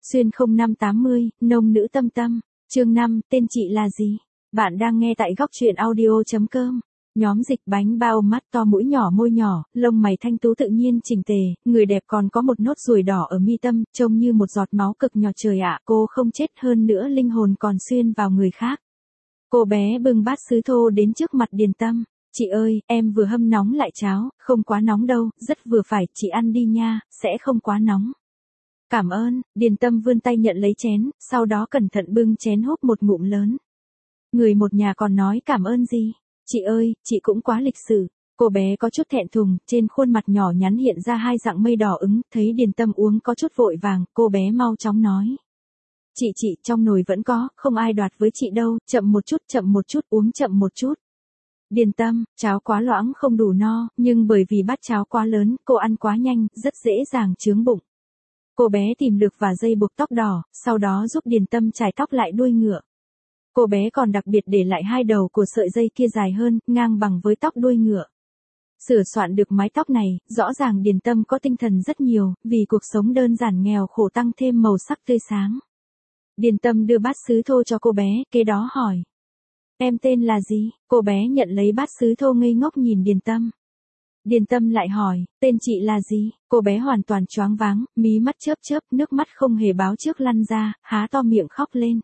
Xuyên 0580, nông nữ tâm tâm, chương 5, tên chị là gì? Bạn đang nghe tại góc truyện audio.com. Nhóm dịch bánh bao mắt to mũi nhỏ môi nhỏ, lông mày thanh tú tự nhiên chỉnh tề, người đẹp còn có một nốt ruồi đỏ ở mi tâm, trông như một giọt máu cực nhỏ trời ạ, cô không chết hơn nữa linh hồn còn xuyên vào người khác. Cô bé bưng bát sứ thô đến trước mặt Điền Tâm. Chị ơi, em vừa hâm nóng lại cháo, không quá nóng đâu, rất vừa phải, chị ăn đi nha, sẽ không quá nóng. Cảm ơn, Điền Tâm vươn tay nhận lấy chén, sau đó cẩn thận bưng chén húp một ngụm lớn. Người một nhà còn nói cảm ơn gì? Chị ơi, chị cũng quá lịch sự. Cô bé có chút thẹn thùng, trên khuôn mặt nhỏ nhắn hiện ra hai dạng mây đỏ ửng, thấy Điền Tâm uống có chút vội vàng, cô bé mau chóng nói. Chị, trong nồi vẫn có, không ai đoạt với chị đâu, chậm một chút, uống chậm một chút. Điền Tâm, cháo quá loãng không đủ no, nhưng bởi vì bát cháo quá lớn, cô ăn quá nhanh, rất dễ dàng chướng bụng. Cô bé tìm được và dây buộc tóc đỏ, sau đó giúp Điền Tâm chải tóc lại đuôi ngựa. Cô bé còn đặc biệt để lại hai đầu của sợi dây kia dài hơn, ngang bằng với tóc đuôi ngựa. Sửa soạn được mái tóc này, rõ ràng Điền Tâm có tinh thần rất nhiều, vì cuộc sống đơn giản nghèo khổ tăng thêm màu sắc tươi sáng. Điền Tâm đưa bát sứ thô cho cô bé, kế đó hỏi. Em tên là gì? Cô bé nhận lấy bát sứ thô ngây ngốc nhìn Điền Tâm. Điền Tâm lại hỏi, tên chị là gì? Cô bé hoàn toàn choáng váng, mí mắt chớp, nước mắt không hề báo trước lăn ra, há to miệng khóc lên.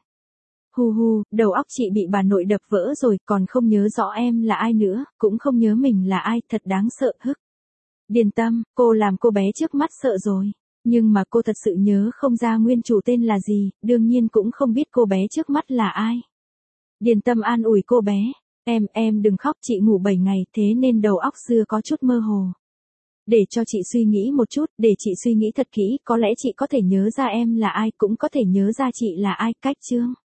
Hu, đầu óc chị bị bà nội đập vỡ rồi, còn không nhớ rõ em là ai nữa, cũng không nhớ mình là ai, thật đáng sợ hức. Điền Tâm, cô làm cô bé trước mắt sợ rồi. Nhưng mà cô thật sự nhớ không ra nguyên chủ tên là gì, đương nhiên cũng không biết cô bé trước mắt là ai. Điền Tâm an ủi cô bé. Em đừng khóc, chị ngủ 7 ngày thế nên đầu óc xưa có chút mơ hồ. Để cho chị suy nghĩ một chút, để chị suy nghĩ thật kỹ, có lẽ chị có thể nhớ ra em là ai, cũng có thể nhớ ra chị là ai, cách chương.